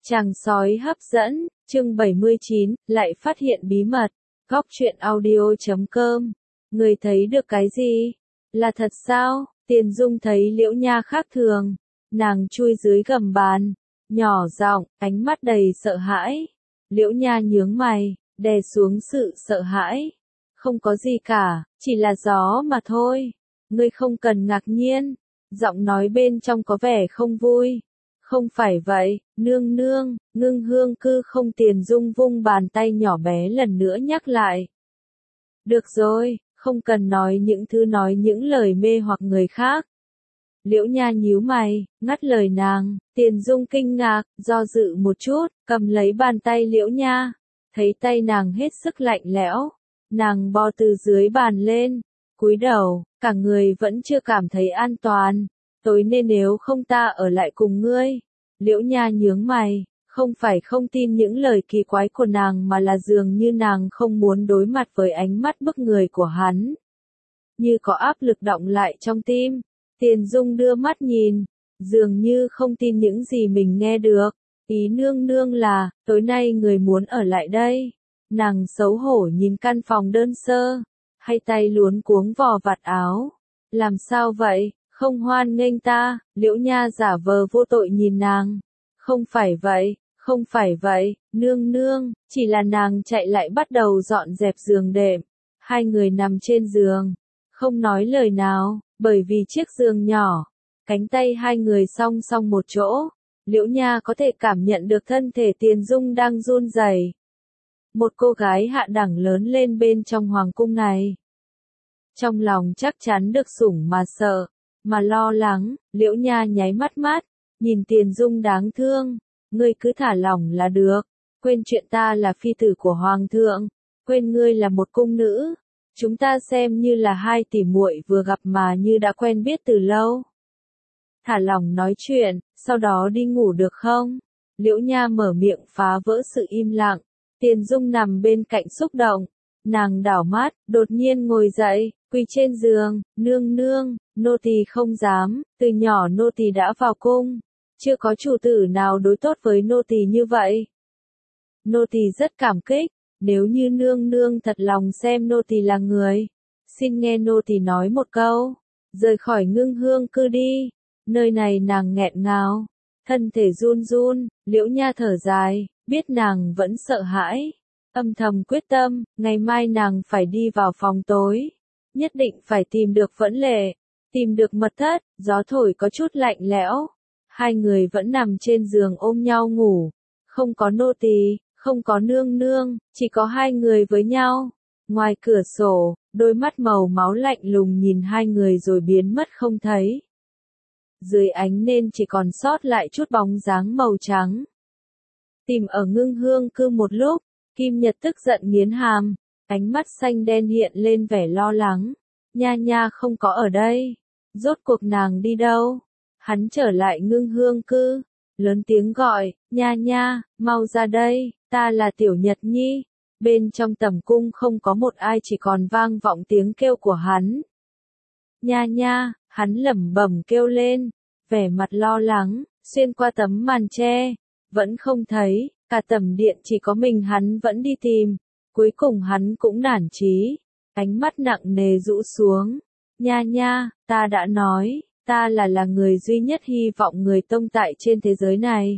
Chàng sói hấp dẫn, chương 79, lại phát hiện bí mật. Góc truyện audio.com. Người thấy được cái gì? Là thật sao? Tiền Dung thấy Liễu Nha khác thường. Nàng chui dưới gầm bàn, nhỏ giọng, ánh mắt đầy sợ hãi. Liễu Nha nhướng mày, đè xuống sự sợ hãi. Không có gì cả, chỉ là gió mà thôi. Ngươi không cần ngạc nhiên. Giọng nói bên trong có vẻ không vui. Không phải vậy, nương nương, Ngưng Hương Cư không. Tiền Dung vung bàn tay nhỏ bé lần nữa nhắc lại. Được rồi, không cần nói những lời mê hoặc người khác. Liễu Nha nhíu mày, ngắt lời nàng. Tiền Dung kinh ngạc, do dự một chút, cầm lấy bàn tay Liễu Nha. Thấy tay nàng hết sức lạnh lẽo. Nàng bò từ dưới bàn lên, cúi đầu, cả người vẫn chưa cảm thấy an toàn. Tối nên nếu không ta ở lại cùng ngươi. Liễu Nha nhướng mày, không phải không tin những lời kỳ quái của nàng mà là dường như nàng không muốn đối mặt với ánh mắt bức người của hắn. Như có áp lực đọng lại trong tim. Tiền Dung đưa mắt nhìn, dường như không tin những gì mình nghe được. Ý nương nương là, tối nay người muốn ở lại đây. Nàng xấu hổ nhìn căn phòng đơn sơ, hay tay luống cuống vò vạt áo. Làm sao vậy? Không hoan nghênh ta? Liễu Nha giả vờ vô tội nhìn nàng. Không phải vậy, nương nương, chỉ là nàng chạy lại bắt đầu dọn dẹp giường đệm. Hai người nằm trên giường, không nói lời nào, bởi vì chiếc giường nhỏ, cánh tay hai người song song một chỗ. Liễu Nha có thể cảm nhận được thân thể Tiền Dung đang run rẩy. Một cô gái hạ đẳng lớn lên bên trong hoàng cung này. Trong lòng chắc chắn được sủng mà sợ, mà lo lắng. Liễu Nha nháy mắt, nhìn Tiền Dung đáng thương. Ngươi cứ thả lỏng là được, quên chuyện ta là phi tử của hoàng thượng, quên ngươi là một cung nữ. Chúng ta xem như là hai tỷ muội vừa gặp mà như đã quen biết từ lâu. Thả lỏng nói chuyện, sau đó đi ngủ được không? Liễu Nha mở miệng phá vỡ sự im lặng. Tiền Dung nằm bên cạnh xúc động. Nàng đảo mắt, đột nhiên ngồi dậy, quỳ trên giường. Nương nương, nô tỳ không dám, từ nhỏ nô tỳ đã vào cung. Chưa có chủ tử nào đối tốt với nô tỳ như vậy. Nô tỳ rất cảm kích, nếu như nương nương thật lòng xem nô tỳ là người. Xin nghe nô tỳ nói một câu, rời khỏi Ngưng Hương Cư đi. Nơi này nàng nghẹn ngào, thân thể run run. Liễu Nha thở dài, biết nàng vẫn sợ hãi. Âm thầm quyết tâm, ngày mai nàng phải đi vào phòng tối. Nhất định phải tìm được Vẫn Lệ, tìm được mật thất. Gió thổi có chút lạnh lẽo. Hai người vẫn nằm trên giường ôm nhau ngủ. Không có nô tỳ, không có nương nương, chỉ có hai người với nhau. Ngoài cửa sổ, đôi mắt màu máu lạnh lùng nhìn hai người rồi biến mất không thấy. Dưới ánh nến chỉ còn sót lại chút bóng dáng màu trắng. Tìm ở Ngưng Hương Cư một lúc, Kim Nhật tức giận nghiến hàm, ánh mắt xanh đen hiện lên vẻ lo lắng. Nha Nha không có ở đây. Rốt cuộc nàng đi đâu? Hắn trở lại Ngưng Hương Cư, lớn tiếng gọi, Nha Nha, mau ra đây, ta là Tiểu Nhật Nhi. Bên trong tầm cung không có một ai, chỉ còn vang vọng tiếng kêu của hắn. Nha Nha, hắn lẩm bẩm kêu lên, vẻ mặt lo lắng, xuyên qua tấm màn che, vẫn không thấy, cả tầm điện chỉ có mình hắn vẫn đi tìm. Cuối cùng hắn cũng nản chí, ánh mắt nặng nề rũ xuống. Nha Nha, ta đã nói. Ta là người duy nhất hy vọng người tông tại trên thế giới này.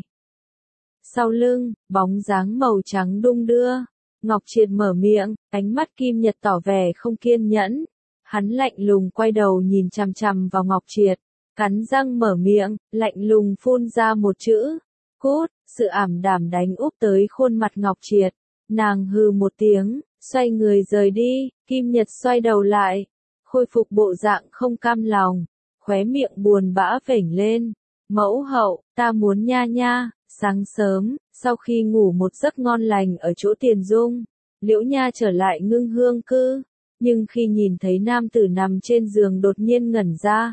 Sau lưng, bóng dáng màu trắng đung đưa. Ngọc Triệt mở miệng, ánh mắt Kim Nhật tỏ vẻ không kiên nhẫn. Hắn lạnh lùng quay đầu nhìn chằm chằm vào Ngọc Triệt. Cắn răng mở miệng, lạnh lùng phun ra một chữ. Cút. Sự ảm đạm đánh úp tới khuôn mặt Ngọc Triệt. Nàng hừ một tiếng, xoay người rời đi. Kim Nhật xoay đầu lại, khôi phục bộ dạng không cam lòng. Khóe miệng buồn bã vểnh lên. Mẫu hậu, ta muốn Nha Nha. Sáng sớm, sau khi ngủ một giấc ngon lành ở chỗ Tiền Dung, Liễu Nha trở lại Ngưng Hương Cư. Nhưng khi nhìn thấy nam tử nằm trên giường đột nhiên ngẩn ra.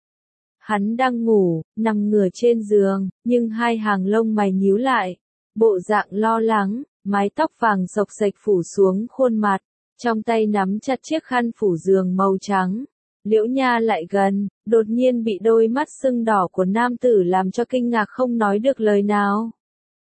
Hắn đang ngủ, nằm ngửa trên giường, nhưng hai hàng lông mày nhíu lại. Bộ dạng lo lắng, mái tóc vàng xộc xệch phủ xuống khuôn mặt. Trong tay nắm chặt chiếc khăn phủ giường màu trắng. Liễu Nha lại gần, đột nhiên bị đôi mắt sưng đỏ của nam tử làm cho kinh ngạc không nói được lời nào.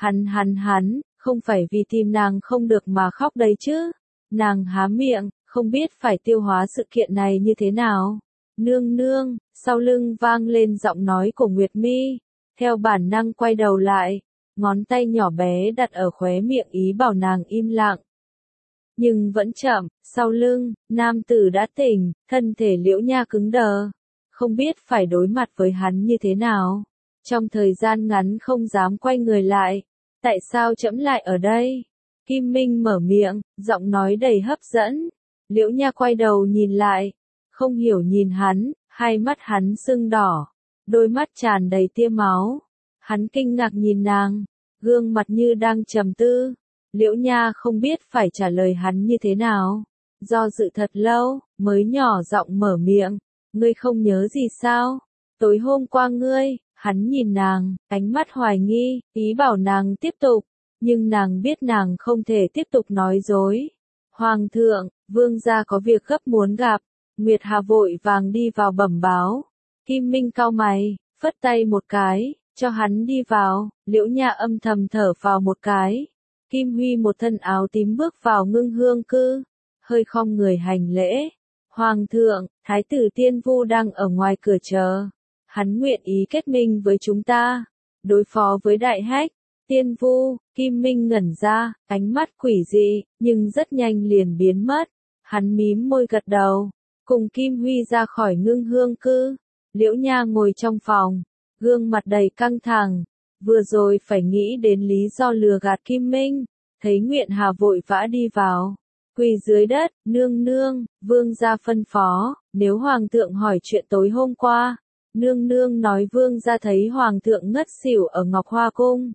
Hắn, không phải vì tìm nàng không được mà khóc đấy chứ. Nàng há miệng, không biết phải tiêu hóa sự kiện này như thế nào. Nương nương, sau lưng vang lên giọng nói của Nguyệt Mi, theo bản năng quay đầu lại, ngón tay nhỏ bé đặt ở khóe miệng ý bảo nàng im lặng. Nhưng vẫn chậm, sau lưng, nam tử đã tỉnh, thân thể Liễu Nha cứng đờ, không biết phải đối mặt với hắn như thế nào. Trong thời gian ngắn không dám quay người lại, tại sao trẫm lại ở đây? Kim Minh mở miệng, giọng nói đầy hấp dẫn. Liễu Nha quay đầu nhìn lại, không hiểu nhìn hắn, hai mắt hắn sưng đỏ, đôi mắt tràn đầy tia máu. Hắn kinh ngạc nhìn nàng, gương mặt như đang trầm tư. Liễu Nha không biết phải trả lời hắn như thế nào. Do dự thật lâu, mới nhỏ giọng mở miệng, ngươi không nhớ gì sao? Tối hôm qua ngươi, hắn nhìn nàng, ánh mắt hoài nghi, ý bảo nàng tiếp tục, nhưng nàng biết nàng không thể tiếp tục nói dối. Hoàng thượng, vương gia có việc gấp muốn gặp. Nguyệt Hà vội vàng đi vào bẩm báo. Kim Minh cau mày, phất tay một cái, cho hắn đi vào. Liễu Nha âm thầm thở vào một cái. Kim Huy một thân áo tím bước vào Ngưng Hương Cư, hơi khom người hành lễ. Hoàng thượng, Thái tử Tiên Vu đang ở ngoài cửa chờ. Hắn nguyện ý kết minh với chúng ta, đối phó với Đại Hách. Tiên Vu, Kim Minh ngẩn ra, ánh mắt quỷ dị, nhưng rất nhanh liền biến mất. Hắn mím môi gật đầu, cùng Kim Huy ra khỏi Ngưng Hương Cư. Liễu Nha ngồi trong phòng, gương mặt đầy căng thẳng. Vừa rồi phải nghĩ đến lý do lừa gạt Kim Minh, thấy Nguyệt Hà vội vã đi vào. Quỳ dưới đất, nương nương, vương gia phân phó, nếu hoàng thượng hỏi chuyện tối hôm qua, nương nương nói vương gia thấy hoàng thượng ngất xỉu ở Ngọc Hoa Cung.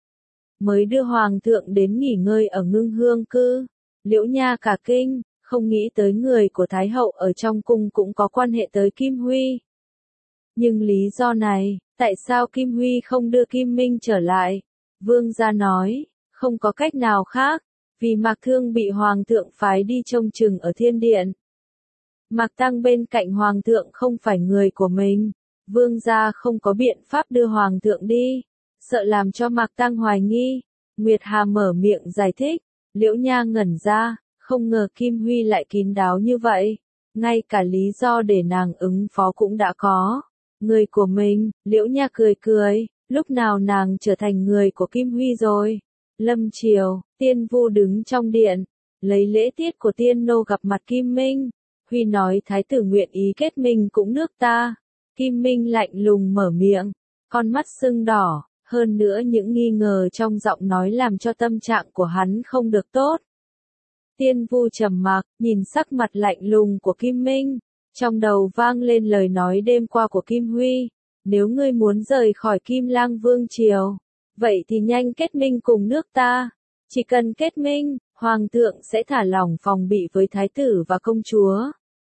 Mới đưa hoàng thượng đến nghỉ ngơi ở Ngưng Hương Cư. Liễu Nha cả kinh, không nghĩ tới người của Thái hậu ở trong cung cũng có quan hệ tới Kim Huy. Nhưng lý do này, tại sao Kim Huy không đưa Kim Minh trở lại? Vương gia nói, không có cách nào khác, vì Mạc Thương bị hoàng thượng phái đi trông chừng ở thiên điện. Mạc Tăng bên cạnh hoàng thượng không phải người của mình, vương gia không có biện pháp đưa hoàng thượng đi, sợ làm cho Mạc Tăng hoài nghi. Nguyệt Hà mở miệng giải thích, Liễu Nha ngẩn ra, không ngờ Kim Huy lại kín đáo như vậy, ngay cả lý do để nàng ứng phó cũng đã có. Người của mình, Liễu Nha cười cười, lúc nào nàng trở thành người của Kim Huy rồi. Lâm chiều, Tiên Vu đứng trong điện, lấy lễ tiết của tiên nô gặp mặt Kim Minh. Huy nói thái tử nguyện ý kết minh cũng nước ta. Kim Minh lạnh lùng mở miệng, con mắt sưng đỏ, hơn nữa những nghi ngờ trong giọng nói làm cho tâm trạng của hắn không được tốt. Tiên Vu trầm mặc, nhìn sắc mặt lạnh lùng của Kim Minh, trong đầu vang lên lời nói đêm qua của Kim Huy, nếu ngươi muốn rời khỏi Kim Lang Vương triều, vậy thì nhanh kết minh cùng nước ta, chỉ cần kết minh, hoàng thượng sẽ thả lỏng phòng bị với thái tử và công chúa.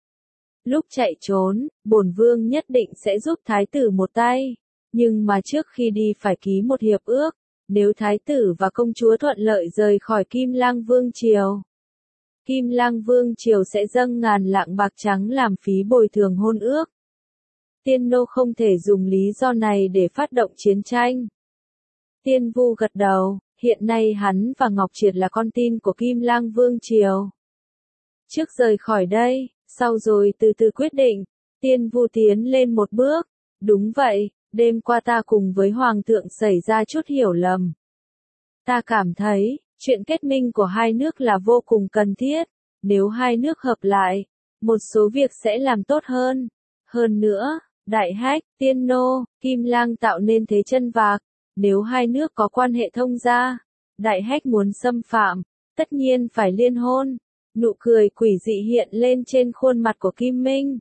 Lúc chạy trốn, bổn vương nhất định sẽ giúp thái tử một tay, nhưng mà trước khi đi phải ký một hiệp ước, nếu thái tử và công chúa thuận lợi rời khỏi Kim Lang Vương triều, Kim Lang Vương triều sẽ dâng ngàn lạng bạc trắng làm phí bồi thường hôn ước. Tiên nô không thể dùng lý do này để phát động chiến tranh. Tiên Vu gật đầu, hiện nay hắn và Ngọc Triệt là con tin của Kim Lang Vương triều. Trước rời khỏi đây, sau rồi từ từ quyết định. Tiên Vu tiến lên một bước, đúng vậy, đêm qua ta cùng với hoàng thượng xảy ra chút hiểu lầm. Ta cảm thấy, chuyện kết minh của hai nước là vô cùng cần thiết, nếu hai nước hợp lại, một số việc sẽ làm tốt hơn. Hơn nữa, Đại Hách, Tiên Nô, Kim Lang tạo nên thế chân vạc, nếu hai nước có quan hệ thông gia, Đại Hách muốn xâm phạm, tất nhiên phải liên hôn. Nụ cười quỷ dị hiện lên trên khuôn mặt của Kim Minh.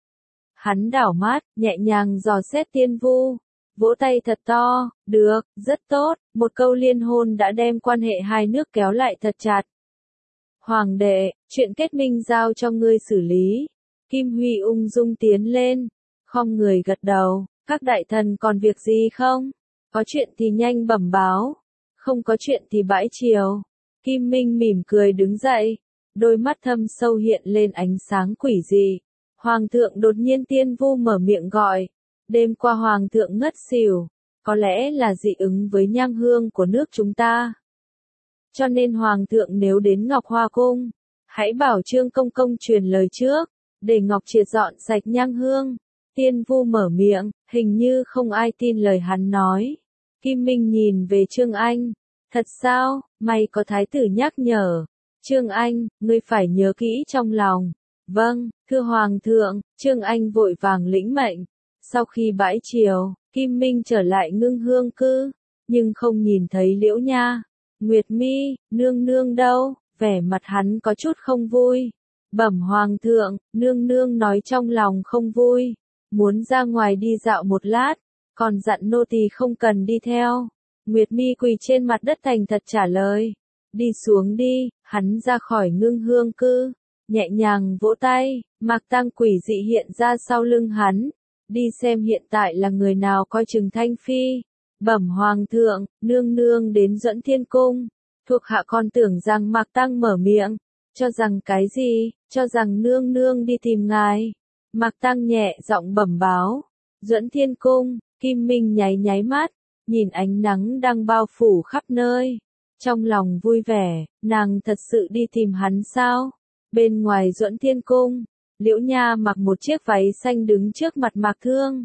Hắn đảo mắt, nhẹ nhàng dò xét Tiên Vu, vỗ tay thật to, được, rất tốt, một câu liên hôn đã đem quan hệ hai nước kéo lại thật chặt. Hoàng đệ, chuyện kết minh giao cho ngươi xử lý. Kim Huy ung dung tiến lên, khom người gật đầu, các đại thần còn việc gì không? Có chuyện thì nhanh bẩm báo, không có chuyện thì bãi triều. Kim Minh mỉm cười đứng dậy, đôi mắt thâm sâu hiện lên ánh sáng quỷ dị. Hoàng thượng đột nhiên Tiên Vu mở miệng gọi, đêm qua hoàng thượng ngất xỉu, có lẽ là dị ứng với nhang hương của nước chúng ta. Cho nên Hoàng thượng nếu đến Ngọc Hoa Cung, hãy bảo Trương Công Công truyền lời trước, để Ngọc Triệt dọn sạch nhang hương. Tiên Vu mở miệng, hình như không ai tin lời hắn nói. Kim Minh nhìn về Trương Anh, thật sao, mày có thái tử nhắc nhở. Trương Anh, ngươi phải nhớ kỹ trong lòng. Vâng, thưa Hoàng thượng, Trương Anh vội vàng lĩnh mệnh. Sau khi bãi triều, Kim Minh trở lại Ngưng Hương Cư, nhưng không nhìn thấy Liễu Nha. Nguyệt Mi, nương nương đâu? Vẻ mặt hắn có chút không vui. Bẩm Hoàng thượng, nương nương nói trong lòng không vui, muốn ra ngoài đi dạo một lát, còn dặn nô tỳ không cần đi theo. Nguyệt Mi quỳ trên mặt đất thành thật trả lời. Đi xuống đi, hắn ra khỏi Ngưng Hương Cư, nhẹ nhàng vỗ tay, Mạc Tăng quỷ dị hiện ra sau lưng hắn. Đi xem hiện tại là người nào coi chừng Thanh Phi. Bẩm Hoàng thượng, nương nương đến Duẫn Thiên Cung. Thuộc hạ còn tưởng rằng Mạc Tăng mở miệng, cho rằng cái gì, cho rằng nương nương đi tìm ngài. Mạc Tăng nhẹ giọng bẩm báo. Duẫn Thiên Cung, Kim Minh nháy nháy mắt, nhìn ánh nắng đang bao phủ khắp nơi. Trong lòng vui vẻ, nàng thật sự đi tìm hắn sao? Bên ngoài Duẫn Thiên Cung, Liễu Nha mặc một chiếc váy xanh đứng trước mặt Mạc Thương.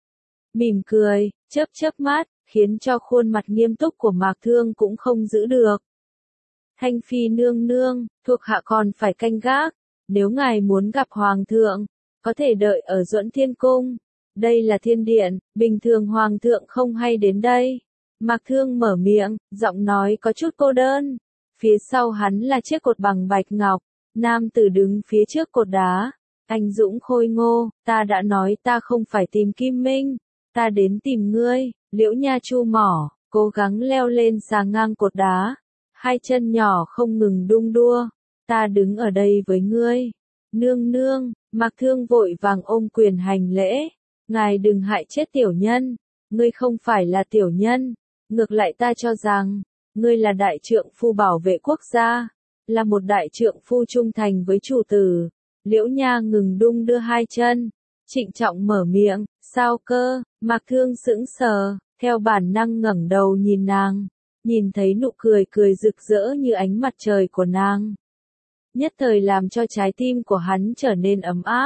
Mỉm cười, chớp chớp mắt, khiến cho khuôn mặt nghiêm túc của Mạc Thương cũng không giữ được. Thanh Phi nương nương, thuộc hạ còn phải canh gác, nếu ngài muốn gặp Hoàng thượng, có thể đợi ở Duẫn Thiên Cung. Đây là thiên điện, bình thường Hoàng thượng không hay đến đây. Mạc Thương mở miệng, giọng nói có chút cô đơn. Phía sau hắn là chiếc cột bằng bạch ngọc, nam tử đứng phía trước cột đá. Anh dũng khôi ngô, ta đã nói ta không phải tìm Kim Minh, ta đến tìm ngươi. Liễu Nha chu mỏ, cố gắng leo lên xà ngang cột đá. Hai chân nhỏ không ngừng đung đua. Ta đứng ở đây với ngươi. Nương nương, Mạc Thương vội vàng ôm quyền hành lễ. Ngài đừng hại chết tiểu nhân. Ngươi không phải là tiểu nhân. Ngược lại ta cho rằng, ngươi là đại trượng phu bảo vệ quốc gia. Là một đại trượng phu trung thành với chủ tử. Liễu Nha ngừng đung đưa hai chân. Trịnh trọng mở miệng, sao cơ? Mạc Thương sững sờ, theo bản năng ngẩng đầu nhìn nàng. Nhìn thấy nụ cười cười rực rỡ như ánh mặt trời của nàng. Nhất thời làm cho trái tim của hắn trở nên ấm áp.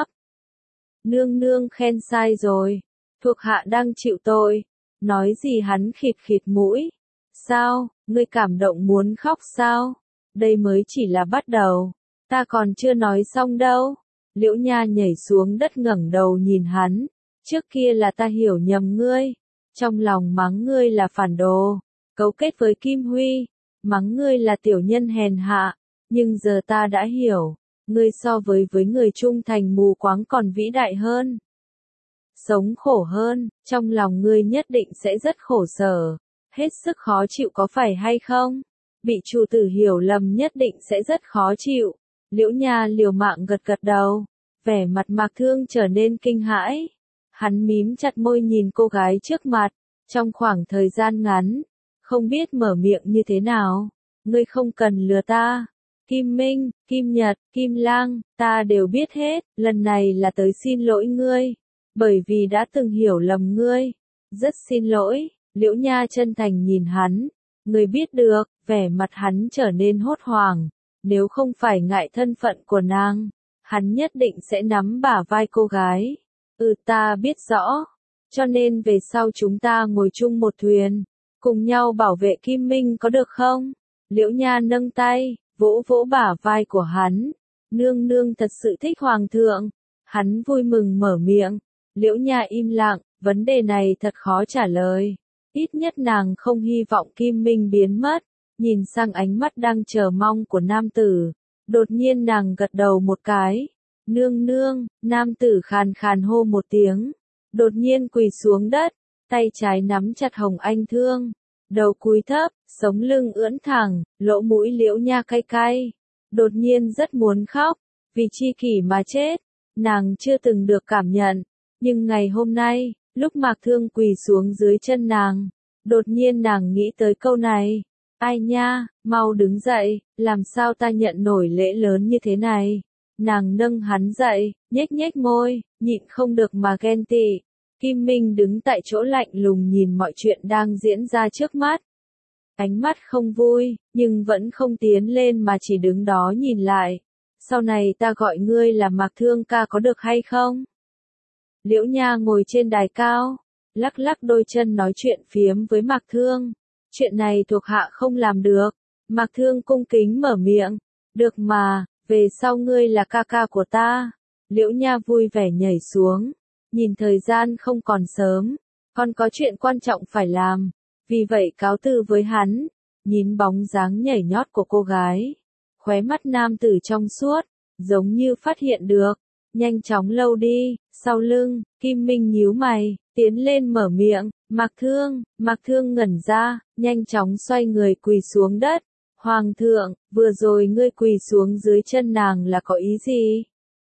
Nương nương khen sai rồi. Thuộc hạ đang chịu tội. Nói gì hắn khịt khịt mũi. Sao, ngươi cảm động muốn khóc sao? Đây mới chỉ là bắt đầu. Ta còn chưa nói xong đâu. Liễu Nha nhảy xuống đất ngẩng đầu nhìn hắn. Trước kia là ta hiểu nhầm ngươi. Trong lòng mắng ngươi là phản đồ. Cấu kết với Kim Huy. Mắng ngươi là tiểu nhân hèn hạ. Nhưng giờ ta đã hiểu. Ngươi so với người trung thành mù quáng còn vĩ đại hơn. Sống khổ hơn, trong lòng ngươi nhất định sẽ rất khổ sở. Hết sức khó chịu có phải hay không? Bị chủ tử hiểu lầm nhất định sẽ rất khó chịu. Liễu Nha liều mạng gật gật đầu. Vẻ mặt Mạc Thương trở nên kinh hãi. Hắn mím chặt môi nhìn cô gái trước mặt. Trong khoảng thời gian ngắn, không biết mở miệng như thế nào. Ngươi không cần lừa ta. Kim Minh, Kim Nhật, Kim Lang, ta đều biết hết. Lần này là tới xin lỗi ngươi. Bởi vì đã từng hiểu lầm ngươi. Rất xin lỗi. Liễu Nha chân thành nhìn hắn. Ngươi biết được, vẻ mặt hắn trở nên hốt hoảng. Nếu không phải ngại thân phận của nàng, hắn nhất định sẽ nắm bả vai cô gái. Ta biết rõ. Cho nên về sau chúng ta ngồi chung một thuyền. Cùng nhau bảo vệ Kim Minh có được không? Liễu Nha nâng tay, vỗ vỗ bả vai của hắn. Nương nương thật sự thích Hoàng thượng. Hắn vui mừng mở miệng. Liễu Nha im lặng, vấn đề này thật khó trả lời. Ít nhất nàng không hy vọng Kim Minh biến mất. Nhìn sang ánh mắt đang chờ mong của nam tử. Đột nhiên nàng gật đầu một cái. Nương nương, nam tử khàn khàn hô một tiếng. Đột nhiên quỳ xuống đất. Tay trái nắm chặt hồng anh thương. Đầu cúi thấp, sống lưng ưỡn thẳng, lỗ mũi Liễu Nha cay cay. Đột nhiên rất muốn khóc. Vì chi kỷ mà chết. Nàng chưa từng được cảm nhận. Nhưng ngày hôm nay, lúc Mạc Thương quỳ xuống dưới chân nàng. Đột nhiên nàng nghĩ tới câu này. Ai nha, mau đứng dậy, làm sao ta nhận nổi lễ lớn như thế này. Nàng nâng hắn dậy, nhếch nhếch môi, nhịn không được mà ghen tị. Kim Minh đứng tại chỗ lạnh lùng nhìn mọi chuyện đang diễn ra trước mắt. Ánh mắt không vui, nhưng vẫn không tiến lên mà chỉ đứng đó nhìn lại. Sau này ta gọi ngươi là Mạc Thương ca có được hay không? Liễu Nha ngồi trên đài cao, lắc lắc đôi chân nói chuyện phiếm với Mạc Thương. Chuyện này thuộc hạ không làm được. Mạc Thương cung kính mở miệng. Được mà, về sau ngươi là ca ca của ta. Liễu Nha vui vẻ nhảy xuống. Nhìn thời gian không còn sớm, còn có chuyện quan trọng phải làm. Vì vậy cáo từ với hắn. Nhìn bóng dáng nhảy nhót của cô gái. Khóe mắt nam tử trong suốt, giống như phát hiện được. Nhanh chóng lâu đi, sau lưng, Kim Minh nhíu mày, tiến lên mở miệng, Mạc Thương ngẩn ra, nhanh chóng xoay người quỳ xuống đất. Hoàng thượng, vừa rồi ngươi quỳ xuống dưới chân nàng là có ý gì?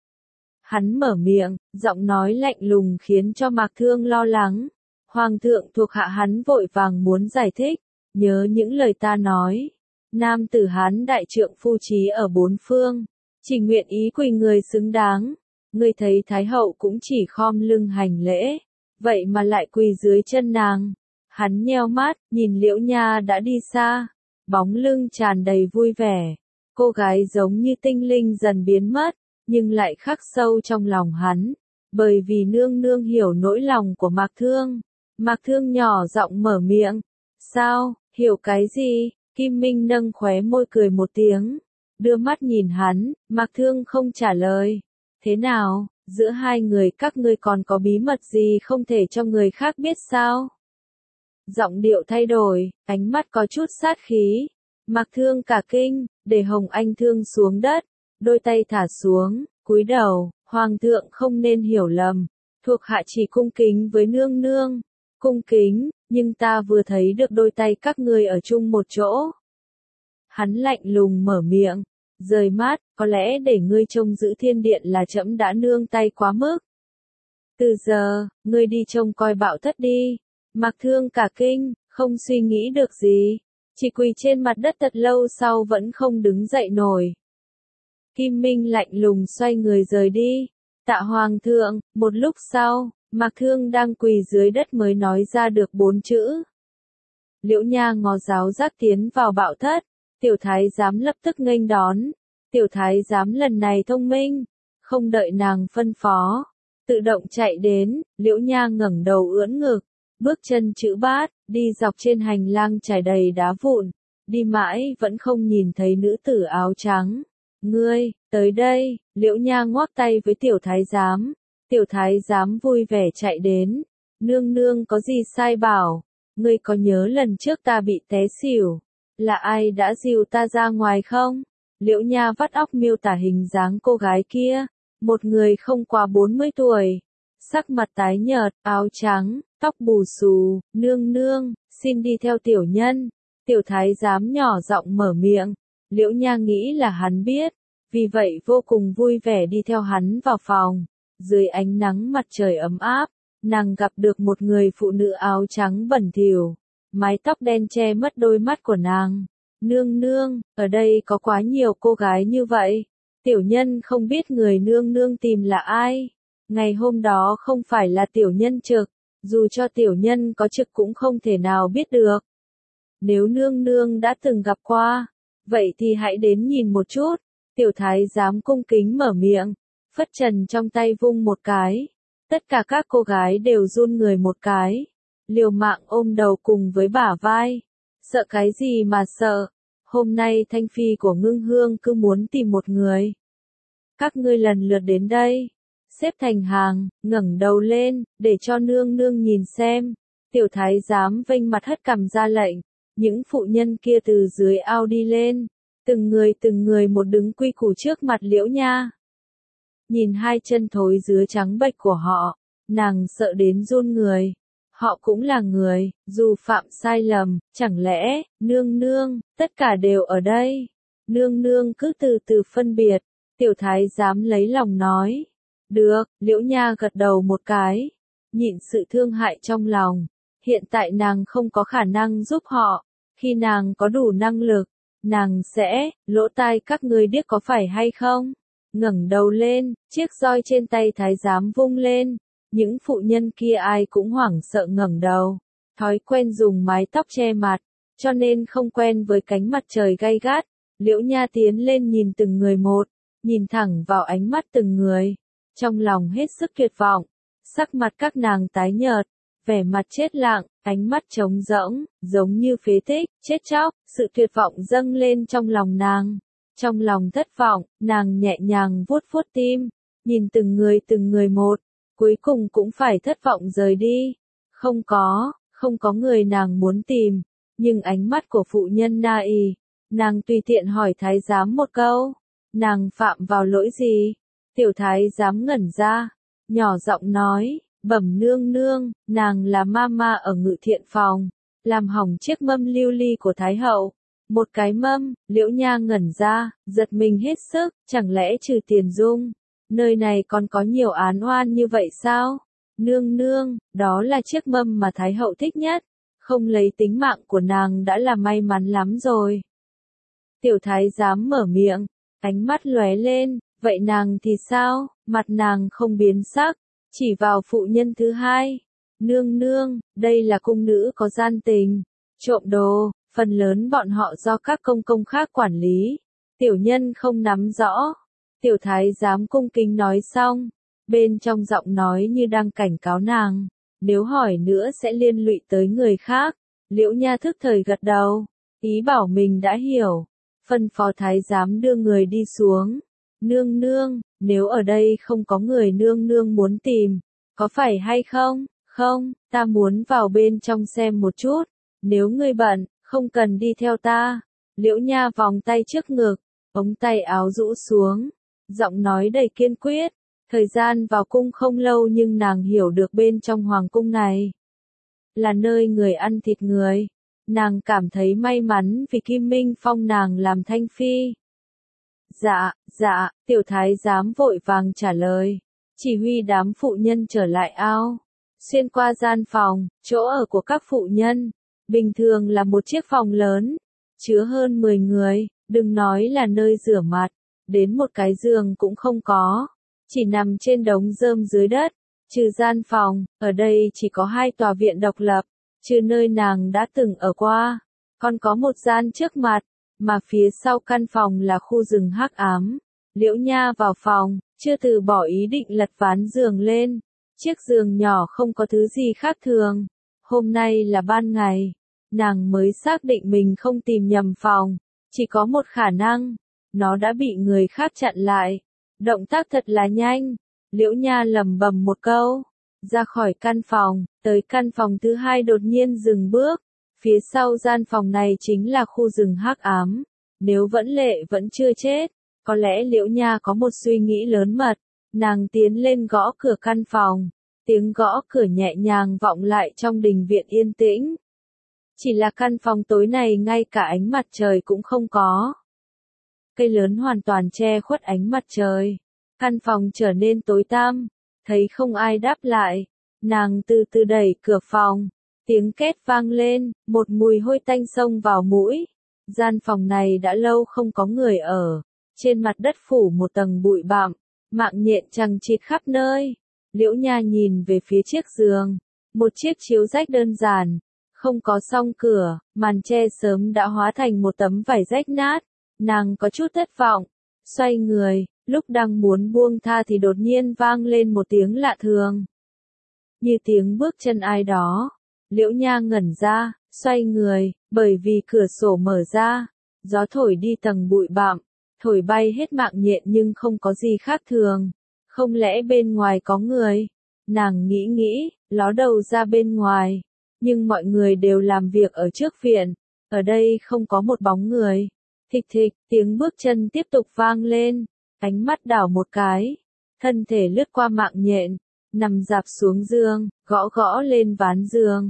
Hắn mở miệng, giọng nói lạnh lùng khiến cho Mạc Thương lo lắng. Hoàng thượng thuộc hạ hắn vội vàng muốn giải thích, nhớ những lời ta nói. Nam tử Hán đại trượng phu trí ở bốn phương, chỉ nguyện ý quỳ người xứng đáng. Ngươi thấy Thái hậu cũng chỉ khom lưng hành lễ, vậy mà lại quỳ dưới chân nàng. Hắn nheo mắt, nhìn Liễu Nha đã đi xa, bóng lưng tràn đầy vui vẻ. Cô gái giống như tinh linh dần biến mất, nhưng lại khắc sâu trong lòng hắn, bởi vì nương nương hiểu nỗi lòng của Mạc Thương. Mạc Thương nhỏ giọng mở miệng, sao, hiểu cái gì? Kim Minh nâng khóe môi cười một tiếng, đưa mắt nhìn hắn, Mạc Thương không trả lời. Thế nào, giữa hai người các ngươi còn có bí mật gì không thể cho người khác biết sao? Giọng điệu thay đổi, ánh mắt có chút sát khí. Mạc Thương cả kinh, để Hồng Anh Thương xuống đất, đôi tay thả xuống, cúi đầu, Hoàng thượng không nên hiểu lầm, thuộc hạ chỉ cung kính với nương nương. Cung kính, nhưng ta vừa thấy được đôi tay các ngươi ở chung một chỗ. Hắn lạnh lùng mở miệng, rời mắt, có lẽ để ngươi trông giữ thiên điện là trẫm đã nương tay quá mức. Từ giờ, ngươi đi trông coi Bảo Thất đi. Mạc Thương cả kinh, không suy nghĩ được gì, chỉ quỳ trên mặt đất thật lâu sau vẫn không đứng dậy nổi. Kim Minh lạnh lùng xoay người rời đi. Tạ Hoàng thượng, một lúc sau, Mạc Thương đang quỳ dưới đất mới nói ra được 4 chữ. Liễu Nha ngó giáo giác tiến vào Bảo Thất, tiểu thái giám lập tức nghênh đón. Tiểu thái giám lần này thông minh, không đợi nàng phân phó, tự động chạy đến. Liễu Nha ngẩng đầu ưỡn ngực, bước chân chữ bát, đi dọc trên hành lang trải đầy đá vụn, đi mãi vẫn không nhìn thấy nữ tử áo trắng. Ngươi, tới đây. Liễu Nha ngoắc tay với tiểu thái giám. Tiểu thái giám vui vẻ chạy đến. Nương nương có gì sai bảo? Ngươi có nhớ lần trước ta bị té xỉu, là ai đã dìu ta ra ngoài không? Liễu Nha vắt óc miêu tả hình dáng cô gái kia, một người không quá 40 tuổi, sắc mặt tái nhợt, áo trắng, tóc bù xù. Nương nương, xin đi theo tiểu nhân. Tiểu thái giám nhỏ giọng mở miệng. Liễu Nha nghĩ là hắn biết, vì vậy vô cùng vui vẻ đi theo hắn vào phòng. Dưới ánh nắng mặt trời ấm áp, nàng gặp được một người phụ nữ áo trắng bẩn thỉu, mái tóc đen che mất đôi mắt của nàng. Nương nương, ở đây có quá nhiều cô gái như vậy, tiểu nhân không biết người nương nương tìm là ai. Ngày hôm đó không phải là tiểu nhân trực, dù cho tiểu nhân có trực cũng không thể nào biết được. Nếu nương nương đã từng gặp qua, vậy thì hãy đến nhìn một chút. Tiểu thái giám cung kính mở miệng, phất trần trong tay vung một cái. Tất cả các cô gái đều run người một cái, liều mạng ôm đầu cùng với bả vai. Sợ cái gì mà sợ, hôm nay Thanh Phi của Ngưng Hương cứ muốn tìm một người. Các ngươi lần lượt đến đây, xếp thành hàng, ngẩng đầu lên, để cho nương nương nhìn xem. Tiểu thái giám vênh mặt hất cằm ra lệnh, những phụ nhân kia từ dưới ao đi lên, từng người một đứng quy củ trước mặt Liễu Nha. Nhìn hai chân thối dứa trắng bệch của họ, nàng sợ đến run người. Họ cũng là người, dù phạm sai lầm, chẳng lẽ, nương nương, tất cả đều ở đây. Nương nương cứ từ từ phân biệt, tiểu thái giám lấy lòng nói. Được, Liễu Nha gật đầu một cái, nhịn sự thương hại trong lòng. Hiện tại nàng không có khả năng giúp họ, khi nàng có đủ năng lực, nàng sẽ, lỗ tai các ngươi điếc có phải hay không? Ngẩng đầu lên, chiếc roi trên tay thái giám vung lên, Những phụ nhân kia ai cũng hoảng sợ ngẩng đầu. Thói quen dùng mái tóc che mặt, cho nên không quen với cánh mặt trời gay gắt. Liễu Nha tiến lên nhìn từng người một, nhìn thẳng vào ánh mắt từng người. Trong lòng hết sức tuyệt vọng, sắc mặt các nàng tái nhợt, vẻ mặt chết lặng, ánh mắt trống rỗng, giống như phế tích, chết chóc, sự tuyệt vọng dâng lên trong lòng nàng. Trong lòng thất vọng, nàng nhẹ nhàng vuốt vuốt tim, nhìn từng người một, cuối cùng cũng phải thất vọng rời đi. Không có người nàng muốn tìm, nhưng ánh mắt của phụ nhân Na Y, nàng tùy tiện hỏi thái giám một câu, nàng phạm vào lỗi gì? Tiểu thái giám ngẩn ra, nhỏ giọng nói, bẩm nương nương, nàng là mama ở ngự thiện phòng, làm hỏng chiếc mâm lưu ly của thái hậu. Một cái mâm. Liễu Nha ngẩn ra, giật mình hết sức, chẳng lẽ trừ Tiền Dung, nơi này còn có nhiều án oan như vậy sao? Nương nương, đó là chiếc mâm mà thái hậu thích nhất, không lấy tính mạng của nàng đã là may mắn lắm rồi. Tiểu thái giám mở miệng, ánh mắt lóe lên, vậy nàng thì sao? Mặt nàng không biến sắc, chỉ vào phụ nhân thứ hai. Nương nương, đây là cung nữ có gian tình, trộm đồ, phần lớn bọn họ do các công công khác quản lý. Tiểu nhân không nắm rõ. Tiểu thái giám cung kính nói xong, bên trong giọng nói như đang cảnh cáo nàng, nếu hỏi nữa sẽ liên lụy tới người khác. Liễu Nha thức thời gật đầu, ý bảo mình đã hiểu, phân phó thái giám đưa người đi xuống. Nương nương, nếu ở đây không có người nương nương muốn tìm, có phải hay không? Không, ta muốn vào bên trong xem một chút, nếu ngươi bận, không cần đi theo ta. Liễu Nha vòng tay trước ngực, ống tay áo rũ xuống, giọng nói đầy kiên quyết. Thời gian vào cung không lâu nhưng nàng hiểu được bên trong hoàng cung này là nơi người ăn thịt người. Nàng cảm thấy may mắn vì Kim Minh phong nàng làm thanh phi. Dạ, tiểu thái giám vội vàng trả lời, chỉ huy đám phụ nhân trở lại ao. Xuyên qua gian phòng, chỗ ở của các phụ nhân, bình thường là một chiếc phòng lớn, chứa hơn 10 người, đừng nói là nơi rửa mặt, đến một cái giường cũng không có, chỉ nằm trên đống rơm dưới đất. Trừ gian phòng, ở đây chỉ có 2 tòa viện độc lập, trừ nơi nàng đã từng ở qua, còn có một gian trước mặt, mà phía sau căn phòng là khu rừng hắc ám. Liễu Nha vào phòng, chưa từ bỏ ý định lật ván giường lên. Chiếc giường nhỏ không có thứ gì khác thường. Hôm nay là ban ngày, nàng mới xác định mình không tìm nhầm phòng. Chỉ có một khả năng, nó đã bị người khác chặn lại. Động tác thật là nhanh. Liễu Nha lẩm bẩm một câu, ra khỏi căn phòng, tới căn phòng thứ hai đột nhiên dừng bước. Phía sau gian phòng này chính là khu rừng hắc ám. Nếu Vẫn Lệ vẫn chưa chết, có lẽ Liễu Nha có một suy nghĩ lớn mật. Nàng tiến lên gõ cửa căn phòng, tiếng gõ cửa nhẹ nhàng vọng lại trong đình viện yên tĩnh. Chỉ là căn phòng tối này ngay cả ánh mặt trời cũng không có. Cây lớn hoàn toàn che khuất ánh mặt trời. Căn phòng trở nên tối tăm, thấy không ai đáp lại. Nàng từ từ đẩy cửa phòng, tiếng két vang lên, một mùi hôi tanh xông vào mũi. Gian phòng này đã lâu không có người ở, trên mặt đất phủ một tầng bụi bặm, mạng nhện chằng chịt khắp nơi. Liễu Nha nhìn về phía chiếc giường, một chiếc chiếu rách đơn giản, không có song cửa, màn che sớm đã hóa thành một tấm vải rách nát. Nàng có chút thất vọng, xoay người, lúc đang muốn buông tha thì đột nhiên vang lên một tiếng lạ thường. Như tiếng bước chân ai đó. Liễu Nha ngẩn ra, xoay người, bởi vì cửa sổ mở ra, gió thổi đi tầng bụi bặm, thổi bay hết mạng nhện nhưng không có gì khác thường. Không lẽ bên ngoài có người? Nàng nghĩ, ló đầu ra bên ngoài, nhưng mọi người đều làm việc ở trước viện, ở đây không có một bóng người. Thịch thịch, tiếng bước chân tiếp tục vang lên, ánh mắt đảo một cái, thân thể lướt qua mạng nhện, nằm dạp xuống giường, gõ lên ván giường.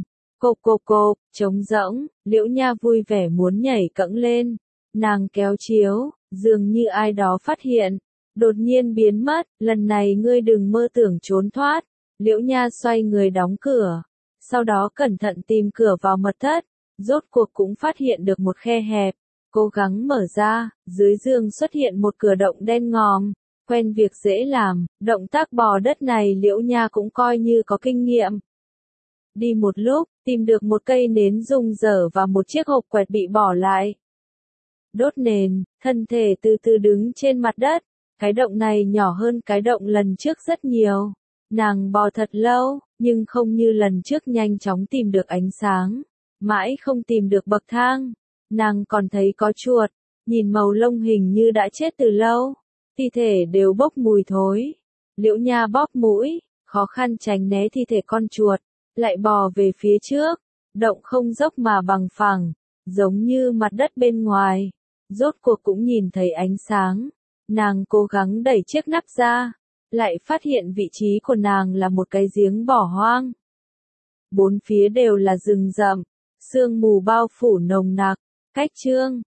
Cộp, trống rỗng. Liễu Nha vui vẻ muốn nhảy cẫng lên. Nàng kéo chiếu, dường như ai đó phát hiện, đột nhiên biến mất. Lần này ngươi đừng mơ tưởng trốn thoát. Liễu Nha xoay người đóng cửa, sau đó cẩn thận tìm cửa vào mật thất, rốt cuộc cũng phát hiện được một khe hẹp, cố gắng mở ra, dưới giường xuất hiện một cửa động đen ngòm. Quen việc dễ làm, động tác bò đất này Liễu Nha cũng coi như có kinh nghiệm. Đi một lúc, tìm được một cây nến rung dở và một chiếc hộp quẹt bị bỏ lại. Đốt nền, thân thể từ từ đứng trên mặt đất. Cái động này nhỏ hơn cái động lần trước rất nhiều. Nàng bò thật lâu, nhưng không như lần trước nhanh chóng tìm được ánh sáng. Mãi không tìm được bậc thang. Nàng còn thấy có chuột, nhìn màu lông hình như đã chết từ lâu. Thi thể đều bốc mùi thối. Liễu Nha bóp mũi, khó khăn tránh né thi thể con chuột, lại bò về phía trước. Động không dốc mà bằng phẳng, giống như mặt đất bên ngoài. Rốt cuộc cũng nhìn thấy ánh sáng. Nàng cố gắng đẩy chiếc nắp ra, lại phát hiện vị trí của nàng là một cái giếng bỏ hoang. Bốn phía đều là rừng rậm, sương mù bao phủ nồng nặc. Cách chương